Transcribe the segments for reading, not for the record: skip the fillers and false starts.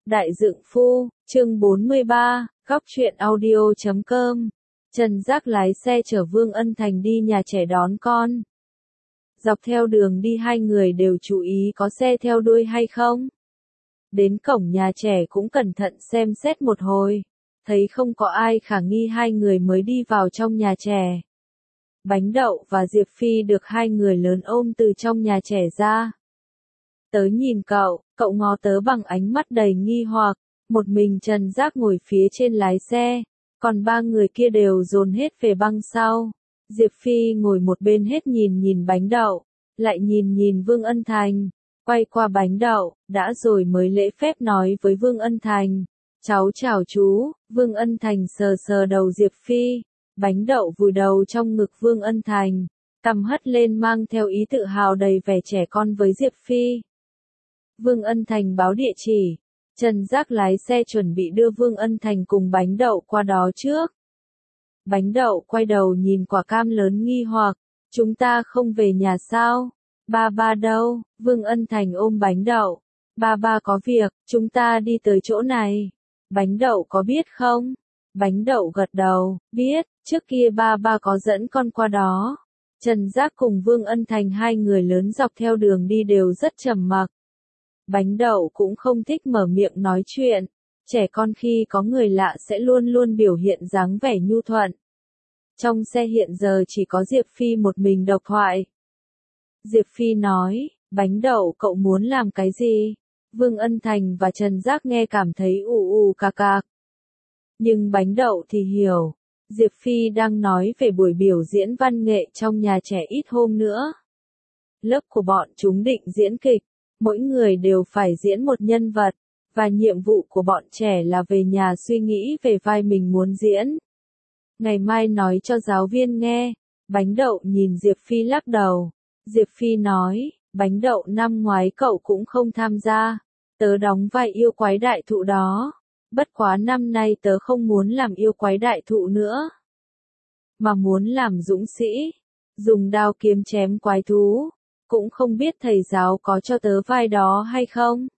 Đại Dượng Phu, chương 43, góc truyện audio.com. Trần Giác lái xe chở Vương Ân Thành đi nhà trẻ đón con. Dọc theo đường đi hai người đều chú ý có xe theo đuôi hay không. Đến cổng nhà trẻ cũng cẩn thận xem xét một hồi. Thấy không có ai khả nghi hai người mới đi vào trong nhà trẻ. Bánh Đậu và Diệp Phi được hai người lớn ôm từ trong nhà trẻ ra. Tớ nhìn cậu ngó tớ bằng ánh mắt đầy nghi hoặc, một mình Trần Giác ngồi phía trên lái xe, còn ba người kia đều dồn hết về băng sau. Diệp Phi ngồi một bên hết nhìn Bánh Đậu, lại nhìn Vương Ân Thành, quay qua Bánh Đậu, đã rồi mới lễ phép nói với Vương Ân Thành, cháu chào chú. Vương Ân Thành sờ đầu Diệp Phi, Bánh Đậu vùi đầu trong ngực Vương Ân Thành, cằm hất lên mang theo ý tự hào đầy vẻ trẻ con với Diệp Phi. Vương Ân Thành báo địa chỉ, Trần Giác lái xe chuẩn bị đưa Vương Ân Thành cùng Bánh Đậu qua đó trước. Bánh Đậu quay đầu nhìn quả cam lớn nghi hoặc, chúng ta không về nhà sao? Ba đâu? Vương Ân Thành ôm Bánh Đậu, ba có việc, chúng ta đi tới chỗ này. Bánh Đậu có biết không? Bánh Đậu gật đầu, biết, trước kia ba có dẫn con qua đó. Trần Giác cùng Vương Ân Thành hai người lớn dọc theo đường đi đều rất trầm mặc. Bánh Đậu cũng không thích mở miệng nói chuyện, trẻ con khi có người lạ sẽ luôn biểu hiện dáng vẻ nhu thuận. Trong xe hiện giờ chỉ có Diệp Phi một mình độc thoại. Diệp Phi nói, Bánh Đậu cậu muốn làm cái gì? Vương Ân Thành và Trần Giác nghe cảm thấy ù cạc. Nhưng Bánh Đậu thì hiểu, Diệp Phi đang nói về buổi biểu diễn văn nghệ trong nhà trẻ ít hôm nữa. Lớp của bọn chúng định diễn kịch. Mỗi người đều phải diễn một nhân vật, và nhiệm vụ của bọn trẻ là về nhà suy nghĩ về vai mình muốn diễn. Ngày mai nói cho giáo viên nghe. Bánh Đậu nhìn Diệp Phi lắc đầu. Diệp Phi nói, Bánh Đậu năm ngoái cậu cũng không tham gia. Tớ đóng vai yêu quái đại thụ đó. Bất quá năm nay tớ không muốn làm yêu quái đại thụ nữa, mà muốn làm dũng sĩ, dùng đao kiếm chém quái thú. Cũng không biết thầy giáo có cho tớ vai đó hay không?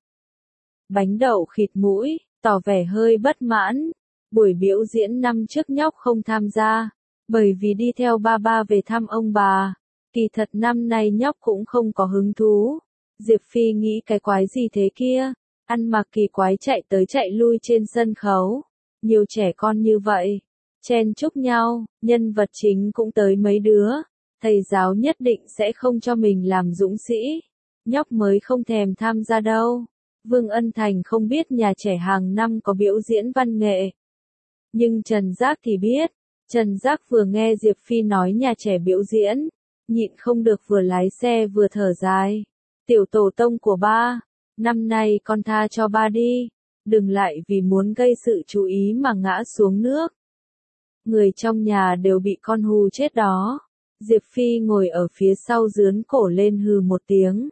Bánh Đậu khịt mũi, tỏ vẻ hơi bất mãn. Buổi biểu diễn năm trước nhóc không tham gia, bởi vì đi theo ba về thăm ông bà. Kỳ thật năm nay nhóc cũng không có hứng thú. Diệp Phi nghĩ cái quái gì thế kia? Ăn mặc kỳ quái chạy tới chạy lui trên sân khấu. Nhiều trẻ con như vậy, chen chúc nhau, nhân vật chính cũng tới mấy đứa. Thầy giáo nhất định sẽ không cho mình làm dũng sĩ. Nhóc mới không thèm tham gia đâu. Vương Ân Thành không biết nhà trẻ hàng năm có biểu diễn văn nghệ. Nhưng Trần Giác thì biết. Trần Giác vừa nghe Diệp Phi nói nhà trẻ biểu diễn, nhịn không được vừa lái xe vừa thở dài. Tiểu tổ tông của ba, năm nay con tha cho ba đi. Đừng lại vì muốn gây sự chú ý mà ngã xuống nước. Người trong nhà đều bị con hù chết đó. Diệp Phi ngồi ở phía sau dướn cổ lên hừ một tiếng.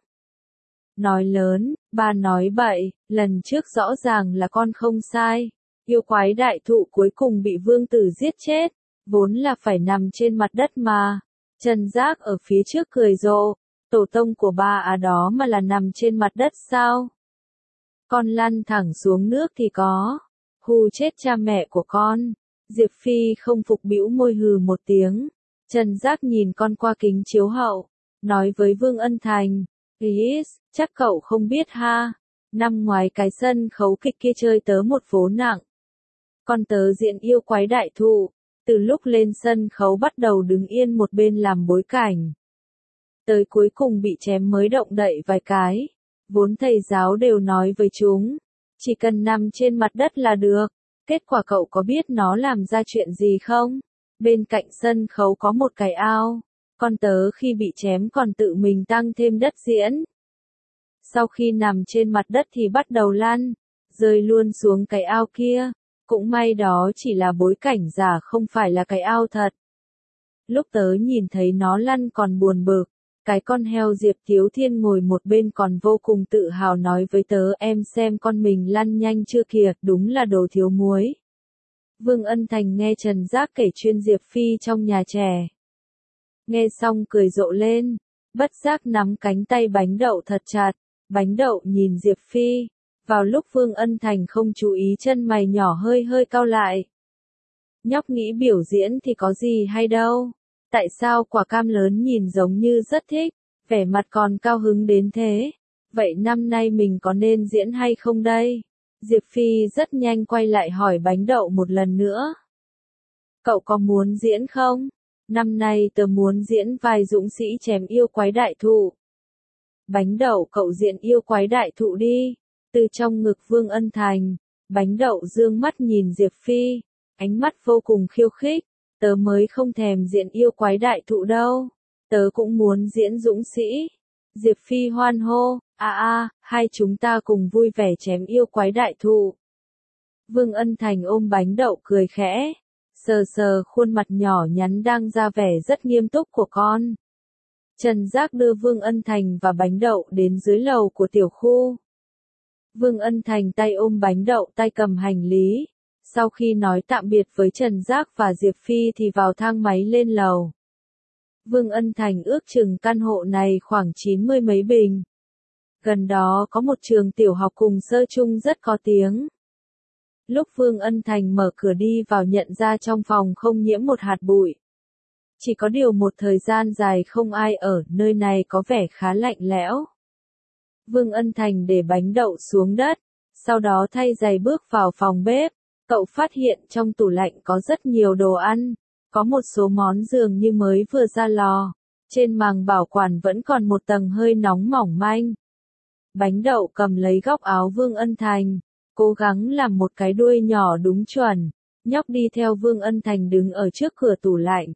Nói lớn, ba nói bậy, lần trước rõ ràng là con không sai. Yêu quái đại thụ cuối cùng bị vương tử giết chết, vốn là phải nằm trên mặt đất mà. Trần Giác ở phía trước cười rộ, tổ tông của ba đó mà là nằm trên mặt đất sao? Con lăn thẳng xuống nước thì có, hù chết cha mẹ của con. Diệp Phi không phục bĩu môi hừ một tiếng. Trần Giác nhìn con qua kính chiếu hậu, nói với Vương Ân Thành, chắc cậu không biết ha, năm ngoái cái sân khấu kịch kia chơi tớ một vố nặng. Con tớ diễn yêu quái đại thụ, từ lúc lên sân khấu bắt đầu đứng yên một bên làm bối cảnh. Tới cuối cùng bị chém mới động đậy vài cái, vốn thầy giáo đều nói với chúng, chỉ cần nằm trên mặt đất là được. Kết quả cậu có biết nó làm ra chuyện gì không? Bên cạnh sân khấu có một cái ao, con tớ khi bị chém còn tự mình tăng thêm đất diễn. Sau khi nằm trên mặt đất thì bắt đầu lăn, rơi luôn xuống cái ao kia, cũng may đó chỉ là bối cảnh giả không phải là cái ao thật. Lúc tớ nhìn thấy nó lăn còn buồn bực, cái con heo Diệp Thiếu Thiên ngồi một bên còn vô cùng tự hào nói với tớ em xem con mình lăn nhanh chưa kìa, đúng là đồ thiếu muối. Vương Ân Thành nghe Trần Giác kể chuyện Diệp Phi trong nhà trẻ. Nghe xong cười rộ lên, bất giác nắm cánh tay Bánh Đậu thật chặt. Bánh Đậu nhìn Diệp Phi, Vào lúc Vương Ân Thành không chú ý chân mày nhỏ hơi hơi cau lại. Nhóc nghĩ biểu diễn thì có gì hay đâu. Tại sao quả cam lớn nhìn giống như rất thích, vẻ mặt còn cao hứng đến thế. Vậy năm nay mình có nên diễn hay không đây? Diệp Phi rất nhanh quay lại hỏi bánh đậu một lần nữa. Cậu có muốn diễn không? Năm nay tớ muốn diễn vai dũng sĩ chém yêu quái đại thụ. Bánh đậu cậu diễn yêu quái đại thụ đi. Từ trong ngực Vương Ân Thành, bánh đậu dương mắt nhìn Diệp Phi, ánh mắt vô cùng khiêu khích. Tớ mới không thèm diễn yêu quái đại thụ đâu. Tớ cũng muốn diễn dũng sĩ. Diệp Phi hoan hô, hai chúng ta cùng vui vẻ chém yêu quái đại thụ. Vương Ân Thành ôm bánh đậu cười khẽ, sờ sờ khuôn mặt nhỏ nhắn đang ra vẻ rất nghiêm túc của con. Trần Giác đưa Vương Ân Thành và bánh đậu đến dưới lầu của tiểu khu. Vương Ân Thành tay ôm bánh đậu tay cầm hành lý. Sau khi nói tạm biệt với Trần Giác và Diệp Phi thì vào thang máy lên lầu. Vương Ân Thành ước chừng căn hộ này khoảng 90 mấy bình. Gần đó có một trường tiểu học cùng sơ chung rất có tiếng. Lúc Vương Ân Thành mở cửa đi vào nhận ra trong phòng không nhiễm một hạt bụi. Chỉ có điều một thời gian dài không ai ở, nơi này có vẻ khá lạnh lẽo. Vương Ân Thành để bánh đậu xuống đất, sau đó thay giày bước vào phòng bếp. Cậu phát hiện trong tủ lạnh có rất nhiều đồ ăn, có một số món dường như mới vừa ra lò. Trên màng bảo quản vẫn còn một tầng hơi nóng mỏng manh. Bánh đậu cầm lấy góc áo Vương Ân Thành, cố gắng làm một cái đuôi nhỏ đúng chuẩn. Nhóc đi theo Vương Ân Thành đứng ở trước cửa tủ lạnh.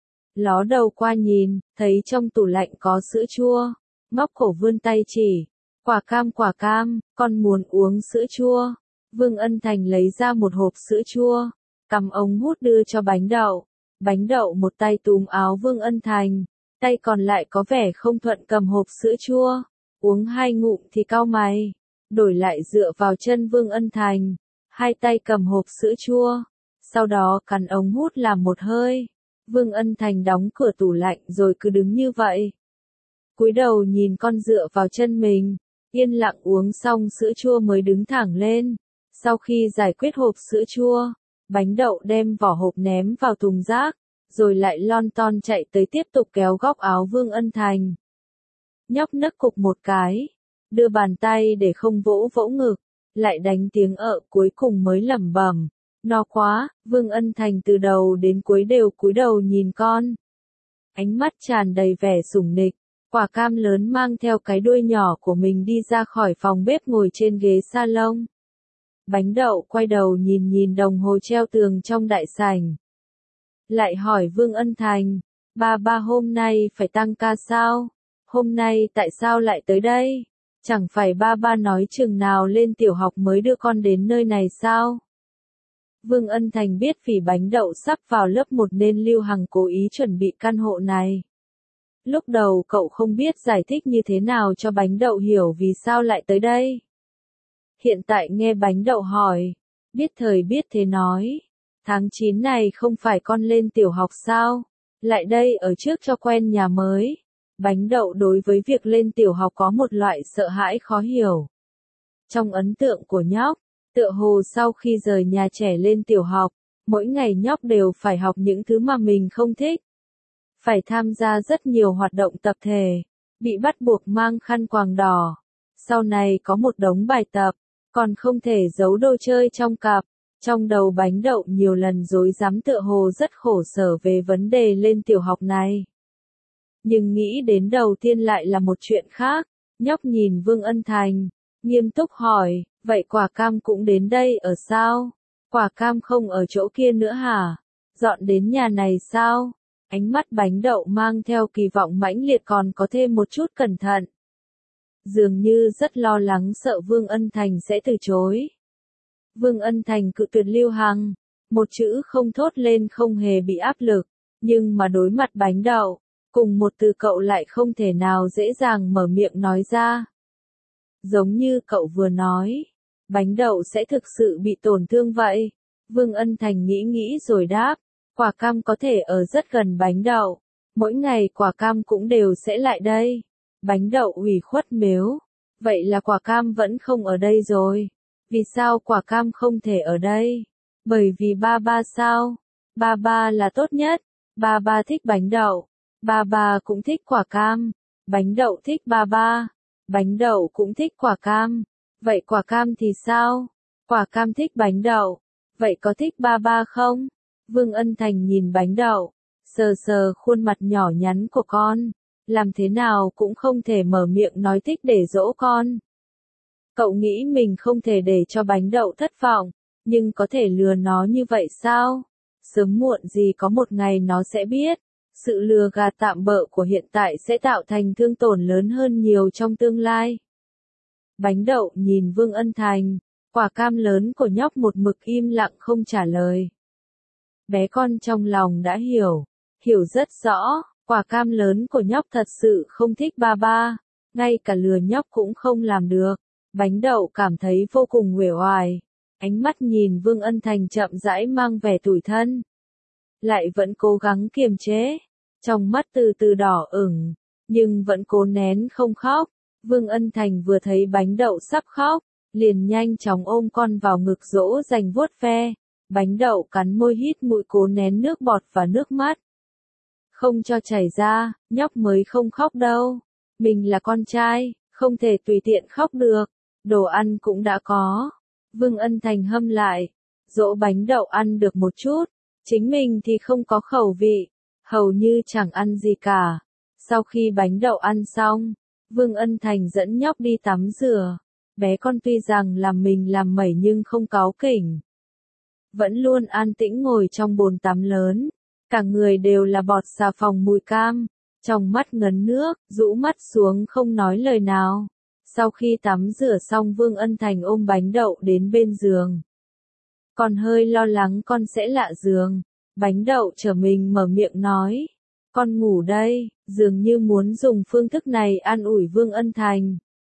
Ló đầu qua nhìn, thấy trong tủ lạnh có sữa chua. Móc cổ vươn tay chỉ. Quả cam, con muốn uống sữa chua. Vương Ân Thành lấy ra một hộp sữa chua, cầm ống hút đưa cho bánh đậu. Bánh đậu một tay túm áo Vương Ân Thành, tay còn lại có vẻ không thuận cầm hộp sữa chua. Uống 2 ngụm thì cau mày, đổi lại dựa vào chân Vương Ân Thành, hai tay cầm hộp sữa chua, sau đó cắn ống hút làm một hơi. Vương Ân Thành đóng cửa tủ lạnh rồi cứ đứng như vậy. Cúi đầu nhìn con dựa vào chân mình, yên lặng uống xong sữa chua mới đứng thẳng lên. Sau khi giải quyết hộp sữa chua, bánh đậu đem vỏ hộp ném vào thùng rác, rồi lại lon ton chạy tới tiếp tục kéo góc áo Vương Ân Thành. Nhóc nấc cục một cái, đưa bàn tay để không vỗ vỗ ngực, lại đánh tiếng cuối cùng mới lẩm bẩm. No quá, Vương Ân Thành từ đầu đến cuối đều cúi đầu nhìn con. Ánh mắt tràn đầy vẻ sủng nịch, quả cam lớn mang theo cái đuôi nhỏ của mình đi ra khỏi phòng bếp ngồi trên ghế salon. Bánh đậu quay đầu nhìn đồng hồ treo tường trong đại sảnh. Lại hỏi Vương Ân Thành, ba hôm nay phải tăng ca sao? Hôm nay tại sao lại tới đây? Chẳng phải ba nói chừng nào lên tiểu học mới đưa con đến nơi này sao? Vương Ân Thành biết vì bánh đậu sắp vào lớp 1 nên Lưu Hằng cố ý chuẩn bị căn hộ này. Lúc đầu cậu không biết giải thích như thế nào cho bánh đậu hiểu vì sao lại tới đây. Hiện tại nghe bánh đậu hỏi, biết thời biết thế nói. Tháng 9 này không phải con lên tiểu học sao? Lại đây ở trước cho quen nhà mới. Bánh đậu đối với việc lên tiểu học có một loại sợ hãi khó hiểu. Trong ấn tượng của nhóc, tựa hồ sau khi rời nhà trẻ lên tiểu học, mỗi ngày nhóc đều phải học những thứ mà mình không thích. Phải tham gia rất nhiều hoạt động tập thể, bị bắt buộc mang khăn quàng đỏ. Sau này có một đống bài tập, còn không thể giấu đồ chơi trong cặp. Trong đầu bánh đậu nhiều lần rối rắm tựa hồ rất khổ sở về vấn đề lên tiểu học này. Nhưng nghĩ đến đầu tiên lại là một chuyện khác. Nhóc nhìn Vương Ân Thành, nghiêm túc hỏi, vậy quả cam cũng đến đây ở sao? Quả cam không ở chỗ kia nữa hả? Dọn đến nhà này sao? Ánh mắt bánh đậu mang theo kỳ vọng mãnh liệt còn có thêm một chút cẩn thận. Dường như rất lo lắng sợ Vương Ân Thành sẽ từ chối. Vương Ân Thành cự tuyệt Lưu Hằng, một chữ không thốt lên không hề bị áp lực, nhưng mà đối mặt bánh đậu, cùng một từ cậu lại không thể nào dễ dàng mở miệng nói ra. Giống như cậu vừa nói, bánh đậu sẽ thực sự bị tổn thương vậy. Vương Ân Thành nghĩ rồi đáp, quả cam có thể ở rất gần bánh đậu, mỗi ngày quả cam cũng đều sẽ lại đây. Bánh đậu ủy khuất mếu, Vậy là quả cam vẫn không ở đây rồi. Vì sao quả cam không thể ở đây? Bởi vì ba ba sao? Ba ba là tốt nhất. Ba ba thích bánh đậu. Ba ba cũng thích quả cam. Bánh đậu thích ba ba. Bánh đậu cũng thích quả cam. Vậy quả cam thì sao? Quả cam thích bánh đậu. Vậy có thích ba ba không? Vương Ân Thành nhìn bánh đậu, sờ sờ khuôn mặt nhỏ nhắn của con. Làm thế nào cũng không thể mở miệng nói thích để dỗ con. Cậu nghĩ mình không thể để cho bánh đậu thất vọng, nhưng có thể lừa nó như vậy sao? Sớm muộn gì có một ngày nó sẽ biết. Sự lừa gạt tạm bợ của hiện tại sẽ tạo thành thương tổn lớn hơn nhiều trong tương lai. Bánh đậu nhìn Vương Ân Thành, quả cam lớn của nhóc một mực im lặng không trả lời. Bé con trong lòng đã hiểu rất rõ, quả cam lớn của nhóc thật sự không thích ba ba, ngay cả lừa nhóc cũng không làm được. Bánh đậu cảm thấy vô cùng uể oải, ánh mắt nhìn Vương Ân Thành chậm rãi mang vẻ tủi thân. Lại vẫn cố gắng kiềm chế, trong mắt từ từ đỏ ửng, nhưng vẫn cố nén không khóc. Vương Ân Thành vừa thấy bánh đậu sắp khóc, liền nhanh chóng ôm con vào ngực dỗ dành vuốt ve. Bánh đậu cắn môi hít mũi cố nén nước bọt và nước mắt. Không cho chảy ra, nhóc mới không khóc đâu. Mình là con trai, không thể tùy tiện khóc được. Đồ ăn cũng đã có. Vương Ân Thành hâm lại, dỗ bánh đậu ăn được một chút. Chính mình thì không có khẩu vị, hầu như chẳng ăn gì cả. Sau khi bánh đậu ăn xong, Vương Ân Thành dẫn nhóc đi tắm rửa. Bé con tuy rằng làm mình làm mẩy nhưng không cáu kỉnh. Vẫn luôn an tĩnh ngồi trong bồn tắm lớn. Cả người đều là bọt xà phòng mùi cam. Trong mắt ngấn nước, rũ mắt xuống không nói lời nào. Sau khi tắm rửa xong Vương Ân Thành ôm bánh đậu đến bên giường. Còn hơi lo lắng con sẽ lạ giường. Bánh đậu trở mình mở miệng nói. Con ngủ đây, dường như muốn dùng phương thức này an ủi Vương Ân Thành.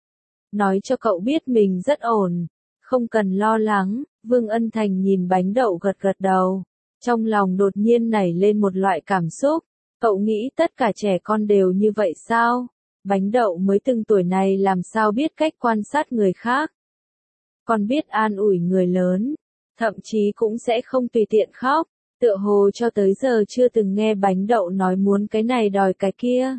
Nói cho cậu biết mình rất ổn, không cần lo lắng. Vương Ân Thành nhìn bánh đậu gật gật đầu. Trong lòng đột nhiên nảy lên một loại cảm xúc. Cậu nghĩ tất cả trẻ con đều như vậy sao? Bánh đậu mới từng tuổi này làm sao biết cách quan sát người khác? Còn biết an ủi người lớn, thậm chí cũng sẽ không tùy tiện khóc. Tựa hồ cho tới giờ chưa từng nghe bánh đậu nói muốn cái này đòi cái kia.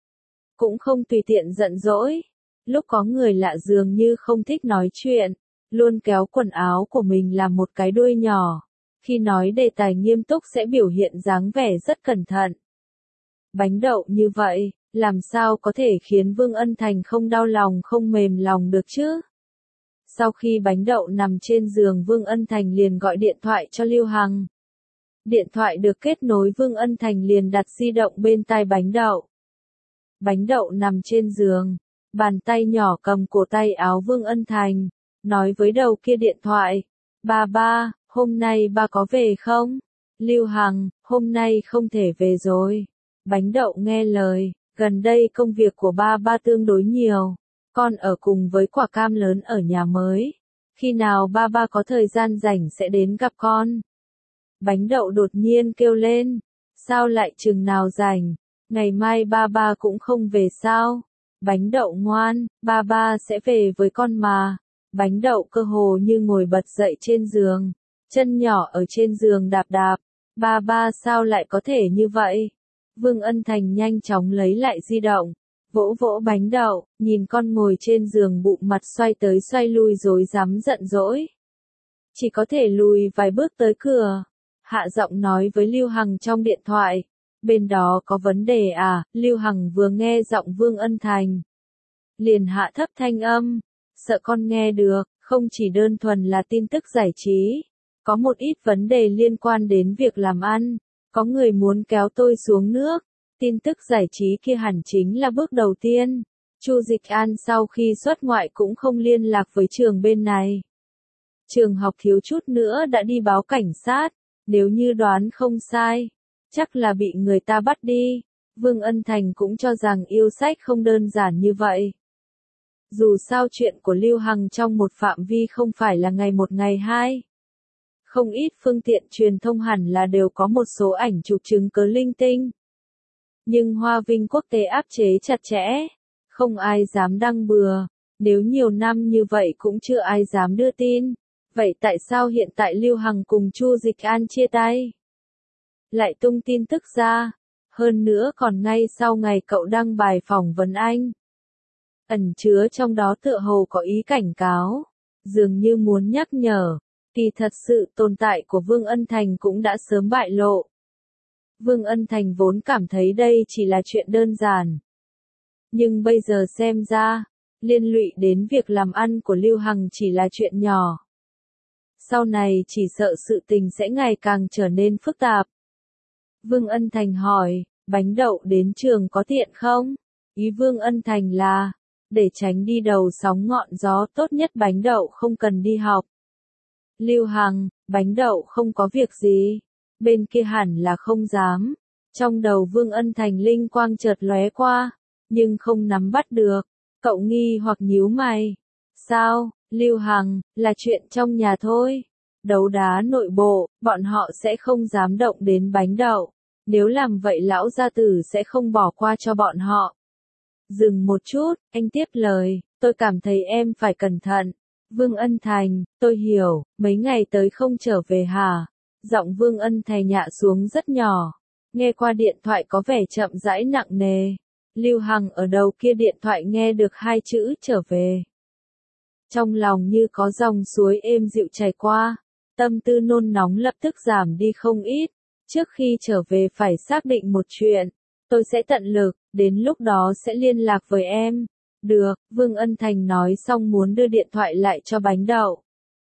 Cũng không tùy tiện giận dỗi. Lúc có người lạ dường như không thích nói chuyện, luôn kéo quần áo của mình làm một cái đuôi nhỏ. Khi nói đề tài nghiêm túc sẽ biểu hiện dáng vẻ rất cẩn thận. Bánh đậu như vậy, làm sao có thể khiến Vương Ân Thành không đau lòng không mềm lòng được chứ? Sau khi bánh đậu nằm trên giường Vương Ân Thành liền gọi điện thoại cho Lưu Hằng. Điện thoại được kết nối Vương Ân Thành liền đặt di động bên tai bánh đậu. Bánh đậu nằm trên giường, bàn tay nhỏ cầm cổ tay áo Vương Ân Thành, nói với đầu kia điện thoại. Ba ba, hôm nay ba có về không? Lưu Hằng, hôm nay không thể về rồi. Bánh đậu nghe lời, gần đây công việc của ba ba tương đối nhiều. Con ở cùng với quả cam lớn ở nhà mới. Khi nào ba ba có thời gian rảnh sẽ đến gặp con. Bánh đậu đột nhiên kêu lên. Sao lại chừng nào rảnh? Ngày mai ba ba cũng không về sao? Bánh đậu ngoan, ba ba sẽ về với con mà. Bánh đậu cơ hồ như ngồi bật dậy trên giường. Chân nhỏ ở trên giường đạp đạp. Ba ba sao lại có thể như vậy? Vương Ân Thành nhanh chóng lấy lại di động. Vỗ vỗ bánh đậu, nhìn con ngồi trên giường bụng mặt xoay tới xoay lui rối rắm giận dỗi. Chỉ có thể lùi vài bước tới cửa. Hạ giọng nói với Lưu Hằng trong điện thoại. Bên đó có vấn đề à? Lưu Hằng vừa nghe giọng Vương Ân Thành, liền hạ thấp thanh âm. Sợ con nghe được, không chỉ đơn thuần là tin tức giải trí. Có một ít vấn đề liên quan đến việc làm ăn. Có người muốn kéo tôi xuống nước. Tin tức giải trí kia hẳn chính là bước đầu tiên. Chu Dịch An sau khi xuất ngoại cũng không liên lạc với trường bên này. Trường học thiếu chút nữa đã đi báo cảnh sát. Nếu như đoán không sai, chắc là bị người ta bắt đi. Vương Ân Thành cũng cho rằng yêu sách không đơn giản như vậy. Dù sao chuyện của Lưu Hằng trong một phạm vi không phải là ngày một ngày hai. Không ít phương tiện truyền thông hẳn là đều có một số ảnh chụp chứng cứ linh tinh. Nhưng Hoa Vinh quốc tế áp chế chặt chẽ, không ai dám đăng bừa. Nếu nhiều năm như vậy cũng chưa ai dám đưa tin, vậy tại sao hiện tại Lưu Hằng cùng Chu Dịch An chia tay? Lại tung tin tức ra, hơn nữa còn ngay sau ngày cậu đăng bài phỏng vấn anh. Ẩn chứa trong đó tựa hồ có ý cảnh cáo, dường như muốn nhắc nhở, kỳ thật sự tồn tại của Vương Ân Thành cũng đã sớm bại lộ. Vương Ân Thành vốn cảm thấy đây chỉ là chuyện đơn giản. Nhưng bây giờ xem ra, liên lụy đến việc làm ăn của Lưu Hằng chỉ là chuyện nhỏ. Sau này chỉ sợ sự tình sẽ ngày càng trở nên phức tạp. Vương Ân Thành hỏi, bánh đậu đến trường có tiện không? Ý Vương Ân Thành là, để tránh đi đầu sóng ngọn gió tốt nhất bánh đậu không cần đi học. Lưu Hằng, bánh đậu không có việc gì. Bên kia hẳn là không dám. Trong đầu Vương Ân Thành linh quang chợt lóe qua, nhưng không nắm bắt được. Cậu nghi hoặc nhíu mày. Sao, Lưu Hằng, là chuyện trong nhà thôi. Đấu đá nội bộ, bọn họ sẽ không dám động đến bánh đậu. Nếu làm vậy lão gia tử sẽ không bỏ qua cho bọn họ. Dừng một chút, anh tiếp lời, tôi cảm thấy em phải cẩn thận. Vương Ân Thành, tôi hiểu, mấy ngày tới không trở về hả? Giọng Vương Ân Thành nhạ xuống rất nhỏ. Nghe qua điện thoại có vẻ chậm rãi nặng nề. Lưu Hằng ở đầu kia điện thoại nghe được hai chữ trở về. Trong lòng như có dòng suối êm dịu chảy qua. Tâm tư nôn nóng lập tức giảm đi không ít. Trước khi trở về phải xác định một chuyện. Tôi sẽ tận lực, đến lúc đó sẽ liên lạc với em. Được, Vương Ân Thành nói xong muốn đưa điện thoại lại cho bánh đậu.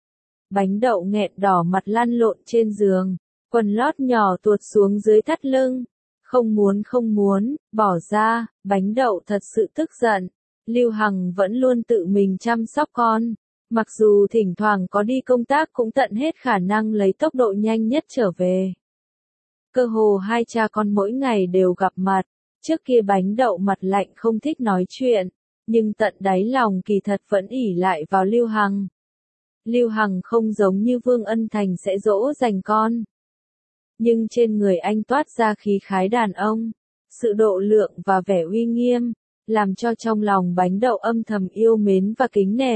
Bánh đậu nghẹn đỏ mặt lăn lộn trên giường, quần lót nhỏ tuột xuống dưới thắt lưng. Không muốn, bỏ ra, bánh đậu thật sự tức giận. Lưu Hằng vẫn luôn tự mình chăm sóc con. Mặc dù thỉnh thoảng có đi công tác cũng tận hết khả năng lấy tốc độ nhanh nhất trở về. Cơ hồ hai cha con mỗi ngày đều gặp mặt. Trước kia bánh đậu mặt lạnh không thích nói chuyện, nhưng tận đáy lòng kỳ thật vẫn ỷ lại vào Lưu Hằng. Lưu Hằng không giống như Vương Ân Thành sẽ dỗ dành con. Nhưng trên người anh toát ra khí khái đàn ông, sự độ lượng và vẻ uy nghiêm, làm cho trong lòng bánh đậu âm thầm yêu mến và kính nể.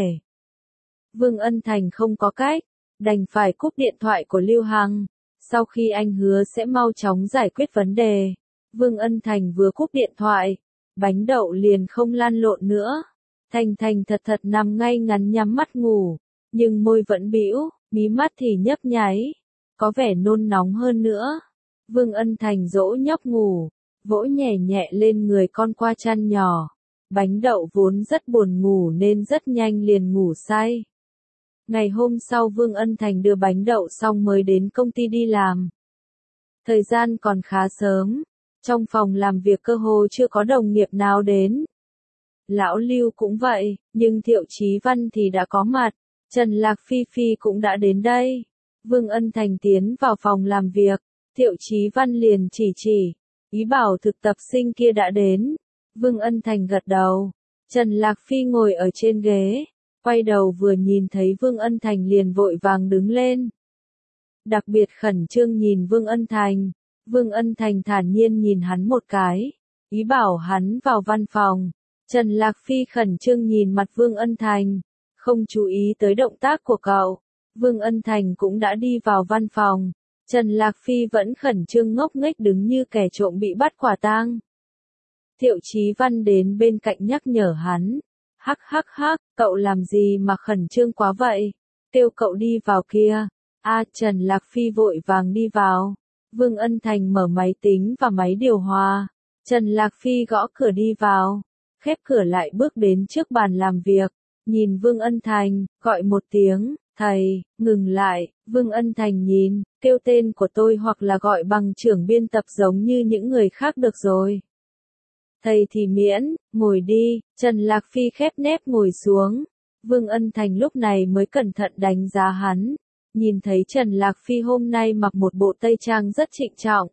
Vương Ân Thành không có cách, đành phải cúp điện thoại của Lưu Hằng. Sau khi anh hứa sẽ mau chóng giải quyết vấn đề, Vương Ân Thành vừa cúp điện thoại, bánh đậu liền không lăn lộn nữa. Thành thành thật thật nằm ngay ngắn nhắm mắt ngủ, nhưng môi vẫn bĩu, mí mắt thì nhấp nháy, có vẻ nôn nóng hơn nữa. Vương Ân Thành dỗ nhóc ngủ, vỗ nhẹ nhẹ lên người con qua chăn nhỏ. Bánh đậu vốn rất buồn ngủ nên rất nhanh liền ngủ say. Ngày hôm sau Vương Ân Thành đưa bánh đậu xong mới đến công ty đi làm. Thời gian còn khá sớm, trong phòng làm việc cơ hồ chưa có đồng nghiệp nào đến. Lão Lưu cũng vậy, nhưng Thiệu Chí Văn thì đã có mặt, Trần Lạc Phi Phi cũng đã đến đây. Vương Ân Thành tiến vào phòng làm việc, Thiệu Chí Văn liền chỉ, ý bảo thực tập sinh kia đã đến. Vương Ân Thành gật đầu, Trần Lạc Phi ngồi ở trên ghế, quay đầu vừa nhìn thấy Vương Ân Thành liền vội vàng đứng lên. Đặc biệt khẩn trương nhìn Vương Ân Thành, Vương Ân Thành thản nhiên nhìn hắn một cái, ý bảo hắn vào văn phòng. Trần Lạc Phi khẩn trương nhìn mặt Vương Ân Thành, không chú ý tới động tác của cậu. Vương Ân Thành cũng đã đi vào văn phòng, Trần Lạc Phi vẫn khẩn trương ngốc nghếch đứng như kẻ trộm bị bắt quả tang. Thiệu Chí Văn đến bên cạnh nhắc nhở hắn, hắc, cậu làm gì mà khẩn trương quá vậy, kêu cậu đi vào kia. Trần Lạc Phi vội vàng đi vào. Vương Ân Thành mở máy tính và máy điều hòa. Trần Lạc Phi gõ cửa đi vào, khép cửa lại bước đến trước bàn làm việc, nhìn Vương Ân Thành, gọi một tiếng, thầy, ngừng lại. Vương Ân Thành nhìn, kêu tên của tôi hoặc là gọi bằng trưởng biên tập giống như những người khác được rồi. Thầy thì miễn, ngồi đi. Trần Lạc Phi khép nép ngồi xuống. Vương Ân Thành lúc này mới cẩn thận đánh giá hắn. Nhìn thấy Trần Lạc Phi hôm nay mặc một bộ tây trang rất trịnh trọng.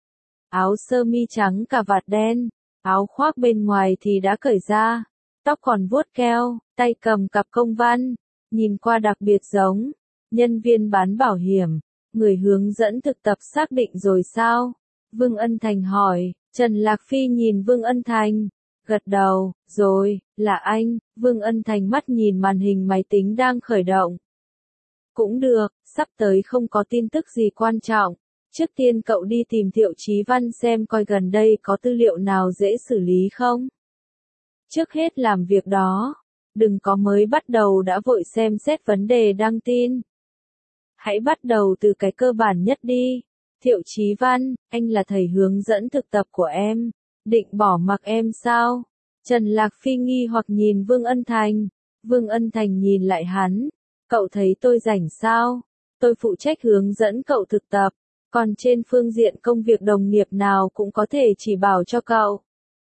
Áo sơ mi trắng cà vạt đen, áo khoác bên ngoài thì đã cởi ra, tóc còn vuốt keo, tay cầm cặp công văn, nhìn qua đặc biệt giống nhân viên bán bảo hiểm. Người hướng dẫn thực tập xác định rồi sao? Vương Ân Thành hỏi. Trần Lạc Phi nhìn Vương Ân Thành, Gật đầu, rồi, là anh. Vương Ân Thành mắt nhìn màn hình máy tính đang khởi động. Cũng được, sắp tới không có tin tức gì quan trọng. Trước tiên cậu đi tìm Thiệu Chí Văn xem coi gần đây có tư liệu nào dễ xử lý không. Trước hết làm việc đó, đừng có mới bắt đầu đã vội xem xét vấn đề đăng tin. Hãy bắt đầu từ cái cơ bản nhất đi. Thiệu Chí Văn, anh là thầy hướng dẫn thực tập của em, định bỏ mặc em sao? Trần Lạc Phi nghi hoặc nhìn Vương Ân Thành. Vương Ân Thành nhìn lại hắn. Cậu thấy tôi rảnh sao? Tôi phụ trách hướng dẫn cậu thực tập, còn trên phương diện công việc đồng nghiệp nào cũng có thể chỉ bảo cho cậu.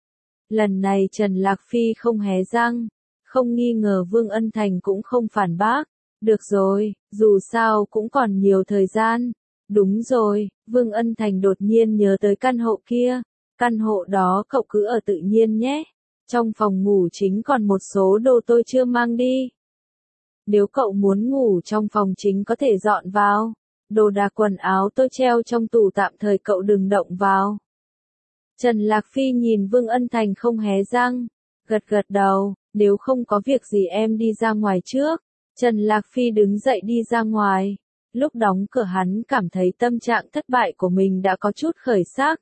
Lần này Trần Lạc Phi không hé răng, không nghi ngờ Vương Ân Thành cũng không phản bác. Được rồi, dù sao cũng còn nhiều thời gian. Đúng rồi, Vương Ân Thành đột nhiên nhớ tới căn hộ kia. Căn hộ đó cậu cứ ở tự nhiên nhé. Trong phòng ngủ chính còn một số đồ tôi chưa mang đi. Nếu cậu muốn ngủ trong phòng chính có thể dọn vào. Đồ đạc quần áo tôi treo trong tủ tạm thời cậu đừng động vào. Trần Lạc Phi nhìn Vương Ân Thành không hé răng. Gật gật đầu, nếu không có việc gì em đi ra ngoài trước. Trần Lạc Phi đứng dậy đi ra ngoài. Lúc đóng cửa hắn cảm thấy tâm trạng thất bại của mình đã có chút khởi sắc.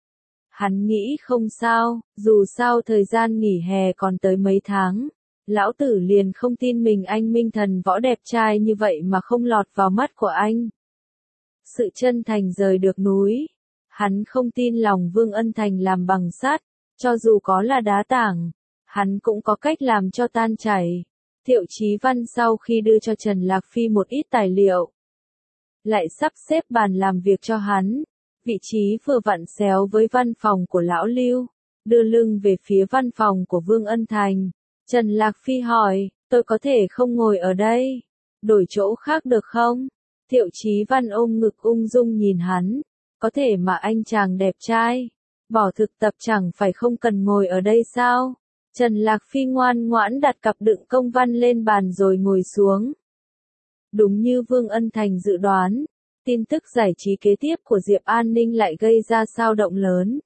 Hắn nghĩ không sao, dù sao thời gian nghỉ hè còn tới mấy tháng. Lão tử liền không tin mình anh minh thần võ đẹp trai như vậy mà không lọt vào mắt của anh. Sự chân thành rời được núi. Hắn không tin lòng Vương Ân Thành làm bằng sắt, cho dù có là đá tảng, hắn cũng có cách làm cho tan chảy. Thiệu Chí Văn sau khi đưa cho Trần Lạc Phi một ít tài liệu, lại sắp xếp bàn làm việc cho hắn. Vị trí vừa vặn xéo với văn phòng của lão Lưu, đưa lưng về phía văn phòng của Vương Ân Thành. Trần Lạc Phi hỏi, tôi có thể không ngồi ở đây, đổi chỗ khác được không? Thiệu Chí Văn ôm ngực ung dung nhìn hắn, có thể mà anh chàng đẹp trai, bỏ thực tập chẳng phải không cần ngồi ở đây sao? Trần Lạc Phi ngoan ngoãn đặt cặp đựng công văn lên bàn rồi ngồi xuống. Đúng như Vương Ân Thành dự đoán, tin tức giải trí kế tiếp của Diệp An Ninh lại gây ra xao động lớn.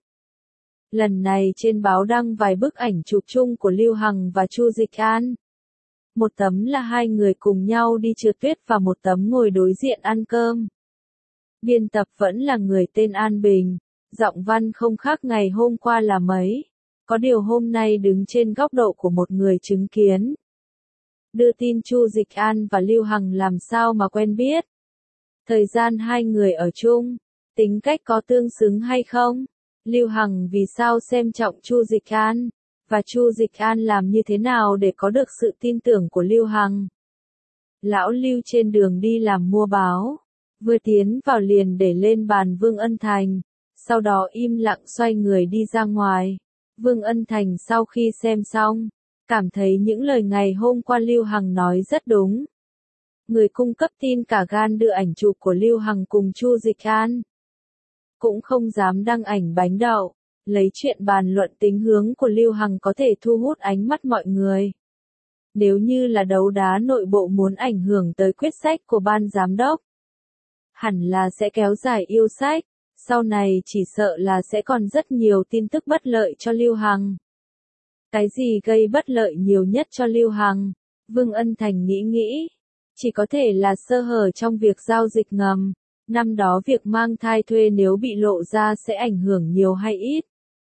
Lần này trên báo đăng vài bức ảnh chụp chung của Lưu Hằng và Chu Dịch An. Một tấm là hai người cùng nhau đi trượt tuyết và một tấm ngồi đối diện ăn cơm. Biên tập vẫn là người tên An Bình, giọng văn không khác ngày hôm qua là mấy. Có điều hôm nay đứng trên góc độ của một người chứng kiến. Đưa tin Chu Dịch An và Lưu Hằng làm sao mà quen biết. Thời gian hai người ở chung, tính cách có tương xứng hay không? Lưu Hằng vì sao xem trọng Chu Dịch An, và Chu Dịch An làm như thế nào để có được sự tin tưởng của Lưu Hằng? Lão Lưu trên đường đi làm mua báo, vừa tiến vào liền để lên bàn Vương Ân Thành, sau đó im lặng xoay người đi ra ngoài. Vương Ân Thành sau khi xem xong, cảm thấy những lời ngày hôm qua Lưu Hằng nói rất đúng. Người cung cấp tin cả gan đưa ảnh chụp của Lưu Hằng cùng Chu Dịch An. Cũng không dám đăng ảnh bánh đậu, lấy chuyện bàn luận tính hướng của Lưu Hằng có thể thu hút ánh mắt mọi người. Nếu như là đấu đá nội bộ muốn ảnh hưởng tới quyết sách của ban giám đốc, hẳn là sẽ kéo dài yêu sách, sau này chỉ sợ là sẽ còn rất nhiều tin tức bất lợi cho Lưu Hằng. Cái gì gây bất lợi nhiều nhất cho Lưu Hằng? Vương Ân Thành nghĩ, chỉ có thể là sơ hở trong việc giao dịch ngầm. Năm đó việc mang thai thuê nếu bị lộ ra sẽ ảnh hưởng nhiều hay ít.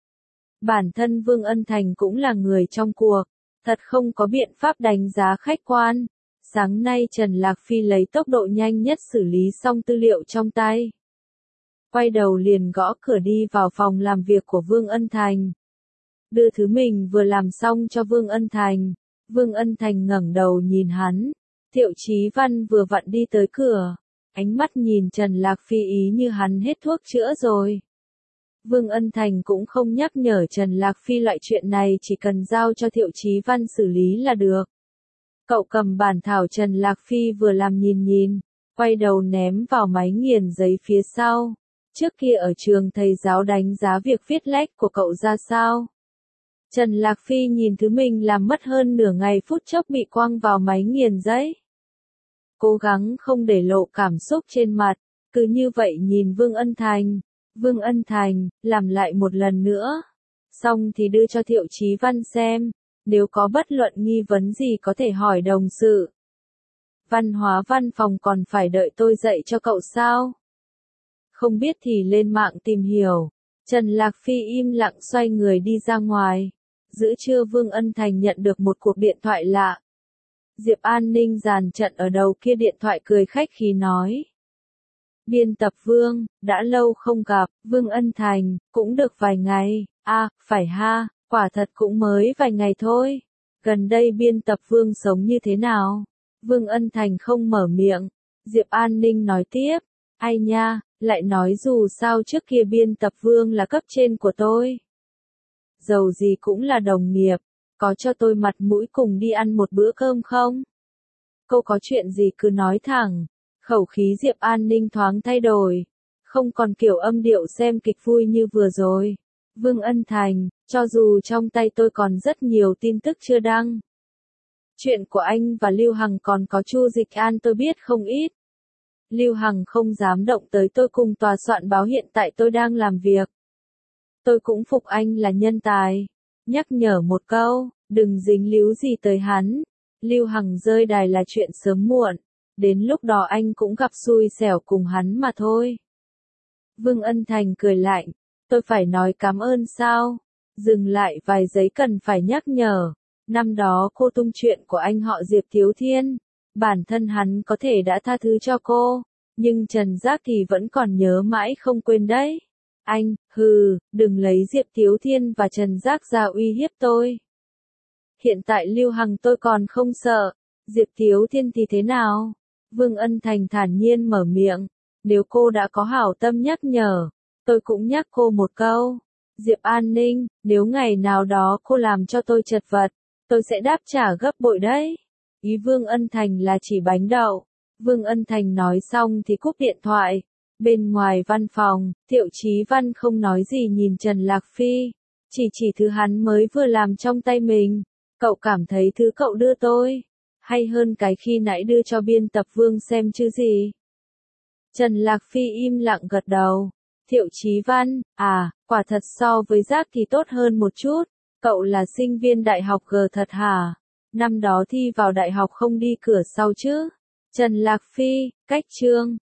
Bản thân Vương Ân Thành cũng là người trong cuộc, thật không có biện pháp đánh giá khách quan. Sáng nay Trần Lạc Phi lấy tốc độ nhanh nhất xử lý xong tư liệu trong tay. Quay đầu liền gõ cửa đi vào phòng làm việc của Vương Ân Thành. Đưa thứ mình vừa làm xong cho Vương Ân Thành. Vương Ân Thành ngẩng đầu nhìn hắn. Thiệu Chí Văn vừa vặn đi tới cửa. Ánh mắt nhìn Trần Lạc Phi ý như hắn hết thuốc chữa rồi. Vương Ân Thành cũng không nhắc nhở Trần Lạc Phi loại chuyện này, chỉ cần giao cho Thiệu Chí Văn xử lý là được. Cậu cầm bản thảo Trần Lạc Phi vừa làm nhìn, quay đầu ném vào máy nghiền giấy phía sau. Trước kia ở trường thầy giáo đánh giá việc viết lách của cậu ra sao? Trần Lạc Phi nhìn thứ mình làm mất hơn nửa ngày phút chốc bị quăng vào máy nghiền giấy. Cố gắng không để lộ cảm xúc trên mặt, cứ như vậy nhìn Vương Ân Thành. Vương Ân Thành, làm lại một lần nữa. Xong thì đưa cho Thiệu Chí Văn xem, nếu có bất luận nghi vấn gì có thể hỏi đồng sự. Văn hóa văn phòng còn phải đợi tôi dạy cho cậu sao? Không biết thì lên mạng tìm hiểu. Trần Lạc Phi im lặng xoay người đi ra ngoài. Giữa trưa Vương Ân Thành nhận được một cuộc điện thoại lạ. Diệp An Ninh dàn trận ở đầu kia điện thoại cười khách khí nói. Biên tập Vương, đã lâu không gặp, Vương Ân Thành, cũng được vài ngày, phải ha, quả thật cũng mới vài ngày thôi. Gần đây biên tập Vương sống như thế nào? Vương Ân Thành không mở miệng. Diệp An Ninh nói tiếp, ai nha, lại nói dù sao trước kia biên tập Vương là cấp trên của tôi. Dầu gì cũng là đồng nghiệp, có cho tôi mặt mũi cùng đi ăn một bữa cơm không? Cô có chuyện gì cứ nói thẳng. Khẩu khí Diệp An Ninh thoáng thay đổi, không còn kiểu âm điệu xem kịch vui như vừa rồi. Vương Ân Thành, cho dù trong tay tôi còn rất nhiều tin tức chưa đăng. Chuyện của anh và Lưu Hằng còn có Chu Dịch An tôi biết không ít. Lưu Hằng không dám động tới tôi cùng tòa soạn báo hiện tại tôi đang làm việc. Tôi cũng phục anh là nhân tài. Nhắc nhở một câu, đừng dính líu gì tới hắn. Lưu Hằng rơi đài là chuyện sớm muộn. Đến lúc đó anh cũng gặp xui xẻo cùng hắn mà thôi. Vương Ân Thành cười lạnh, tôi phải nói cảm ơn sao? Dừng lại vài giây cần phải nhắc nhở. Năm đó cô tung chuyện của anh họ Diệp Thiếu Thiên. Bản thân hắn có thể đã tha thứ cho cô, nhưng Trần Giác thì vẫn còn nhớ mãi không quên đấy. Anh, đừng lấy Diệp Thiếu Thiên và Trần Giác ra uy hiếp tôi. Hiện tại Lưu Hằng tôi còn không sợ, Diệp Thiếu Thiên thì thế nào? Vương Ân Thành thản nhiên mở miệng, nếu cô đã có hảo tâm nhắc nhở, tôi cũng nhắc cô một câu. Diệp An Ninh, nếu ngày nào đó cô làm cho tôi chật vật, tôi sẽ đáp trả gấp bội đấy. Ý Vương Ân Thành là chỉ bánh đậu. Vương Ân Thành nói xong thì cúp điện thoại. Bên ngoài văn phòng, Thiệu Chí Văn không nói gì nhìn Trần Lạc Phi. Chỉ thứ hắn mới vừa làm trong tay mình. Cậu cảm thấy thứ cậu đưa tôi hay hơn cái khi nãy đưa cho biên tập Vương xem chứ gì? Trần Lạc Phi im lặng gật đầu. Thiệu Chí Văn, quả thật so với Giác thì tốt hơn một chút. Cậu là sinh viên đại học G thật hả? Năm đó thi vào đại học không đi cửa sau chứ? Trần Lạc Phi, cách chương.